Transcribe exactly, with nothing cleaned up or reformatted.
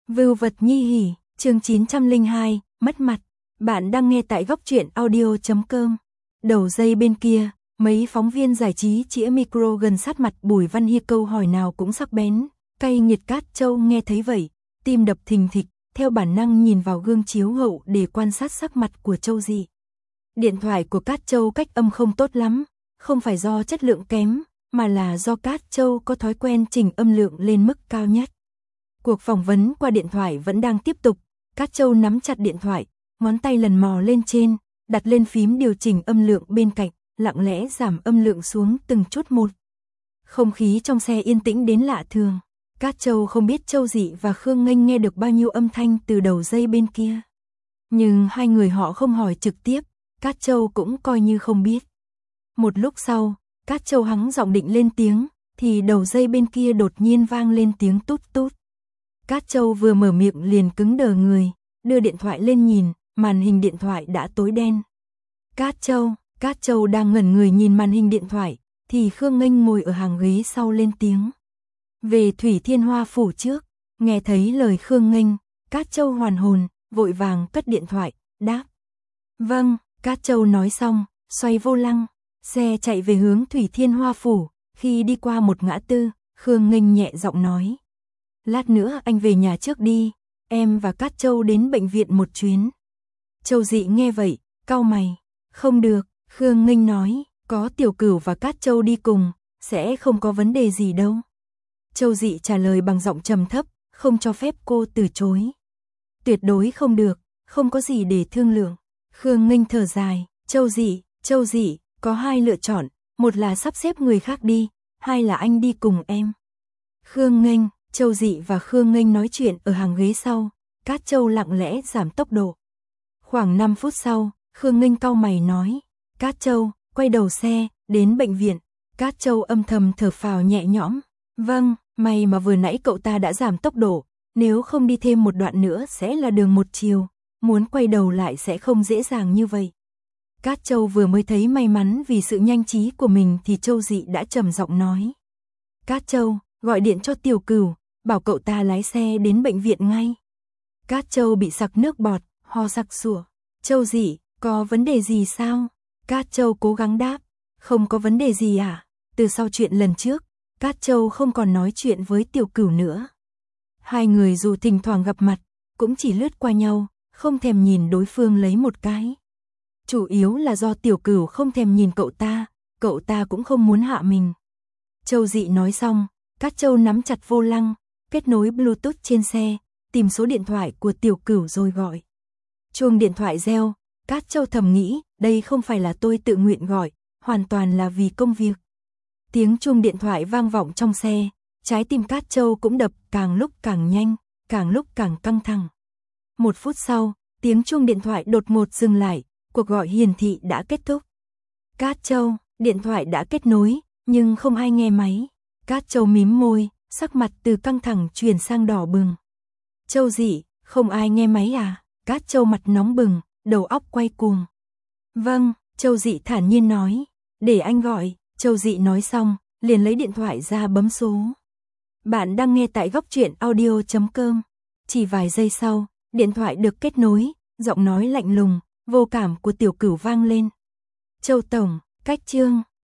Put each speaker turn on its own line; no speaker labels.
Vưu vật nhi hỉ, chương chín trăm lẻ hai, mất mặt. Bạn đang nghe tại góc truyện audio chấm com. Đầu dây bên kia, mấy phóng viên giải trí chĩa micro gần sát mặt Bùi Văn Hy, câu hỏi nào cũng sắc bén, cay nghiệt. Cát Châu nghe thấy vậy, tim đập thình thịch, theo bản năng nhìn vào gương chiếu hậu để quan sát sắc mặt của Châu Dị. Điện thoại của Cát Châu cách âm không tốt lắm, không phải do chất lượng kém, mà là do Cát Châu có thói quen chỉnh âm lượng lên mức cao nhất. Cuộc phỏng vấn qua điện thoại vẫn đang tiếp tục, Cát Châu nắm chặt điện thoại, ngón tay lần mò lên trên, đặt lên phím điều chỉnh âm lượng bên cạnh, lặng lẽ giảm âm lượng xuống từng chút một. Không khí trong xe yên tĩnh đến lạ thường. Cát Châu không biết Châu Dị và Khương Nghênh nghe được bao nhiêu âm thanh từ đầu dây bên kia. Nhưng hai người họ không hỏi trực tiếp, Cát Châu cũng coi như không biết. Một lúc sau, Cát Châu hắng giọng định lên tiếng, thì đầu dây bên kia đột nhiên vang lên tiếng tút tút. Cát Châu vừa mở miệng liền cứng đờ người, đưa điện thoại lên nhìn, màn hình điện thoại đã tối đen. Cát Châu, Cát Châu đang ngẩn người nhìn màn hình điện thoại, thì Khương Nghênh ngồi ở hàng ghế sau lên tiếng. Về Thủy Thiên Hoa phủ trước, nghe thấy lời Khương Nghênh, Cát Châu hoàn hồn, vội vàng cất điện thoại, đáp. Vâng, Cát Châu nói xong, xoay vô lăng, xe chạy về hướng Thủy Thiên Hoa phủ, khi đi qua một ngã tư, Khương Nghênh nhẹ giọng nói. Lát nữa anh về nhà trước đi, em và Cát Châu đến bệnh viện một chuyến. Châu Dị nghe vậy, cau mày. Không được, Khương Nghênh nói, có Tiểu Cửu và Cát Châu đi cùng, sẽ không có vấn đề gì đâu. Châu Dị trả lời bằng giọng trầm thấp, không cho phép cô từ chối. Tuyệt đối không được, không có gì để thương lượng. Khương Nghênh thở dài, Châu Dị, Châu Dị, có hai lựa chọn, một là sắp xếp người khác đi, hai là anh đi cùng em. Khương Nghênh, Châu Dị và Khương Nghênh nói chuyện ở hàng ghế sau, Cát Châu lặng lẽ giảm tốc độ. Khoảng năm phút sau, Khương Nghênh cau mày nói, Cát Châu, quay đầu xe, đến bệnh viện. Cát Châu âm thầm thở phào nhẹ nhõm. Vâng, may mà vừa nãy cậu ta đã giảm tốc độ, nếu không đi thêm một đoạn nữa sẽ là đường một chiều, muốn quay đầu lại sẽ không dễ dàng như vậy. Cát Châu vừa mới thấy may mắn vì sự nhanh trí của mình thì Châu Dị đã trầm giọng nói. Cát Châu, gọi điện cho Tiểu Cửu, bảo cậu ta lái xe đến bệnh viện ngay. Cát Châu bị sặc nước bọt, ho sặc sủa. Châu Dị, có vấn đề gì sao? Cát Châu cố gắng đáp, không có vấn đề gì à? Từ sau chuyện lần trước, Cát Châu không còn nói chuyện với Tiểu Cửu nữa. Hai người dù thỉnh thoảng gặp mặt, cũng chỉ lướt qua nhau, không thèm nhìn đối phương lấy một cái. Chủ yếu là do Tiểu Cửu không thèm nhìn cậu ta, cậu ta cũng không muốn hạ mình. Châu Dị nói xong, Cát Châu nắm chặt vô lăng, kết nối Bluetooth trên xe, tìm số điện thoại của Tiểu Cửu rồi gọi. Chuông điện thoại reo, Cát Châu thầm nghĩ, đây không phải là tôi tự nguyện gọi, hoàn toàn là vì công việc. Tiếng chuông điện thoại vang vọng trong xe, trái tim Cát Châu cũng đập càng lúc càng nhanh, càng lúc càng căng thẳng. Một phút sau, tiếng chuông điện thoại đột ngột dừng lại, cuộc gọi hiển thị đã kết thúc. Cát Châu, điện thoại đã kết nối, nhưng không ai nghe máy. Cát Châu mím môi, sắc mặt từ căng thẳng chuyển sang đỏ bừng. Châu Dị, không ai nghe máy à? Cát Châu mặt nóng bừng, đầu óc quay cuồng. Vâng, Châu Dị thản nhiên nói, để anh gọi. Châu Dị nói xong, liền lấy điện thoại ra bấm số. Bạn đang nghe tại góc truyện audio chấm com. Chỉ vài giây sau, điện thoại được kết nối, giọng nói lạnh lùng, vô cảm của Tiểu Cửu vang lên. Châu Tổng, cách Trương,